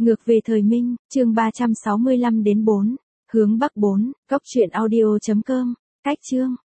Ngược về thời Minh, chương 365 đến 4, hướng Bắc 4, cốc truyện audio.com, cách chương.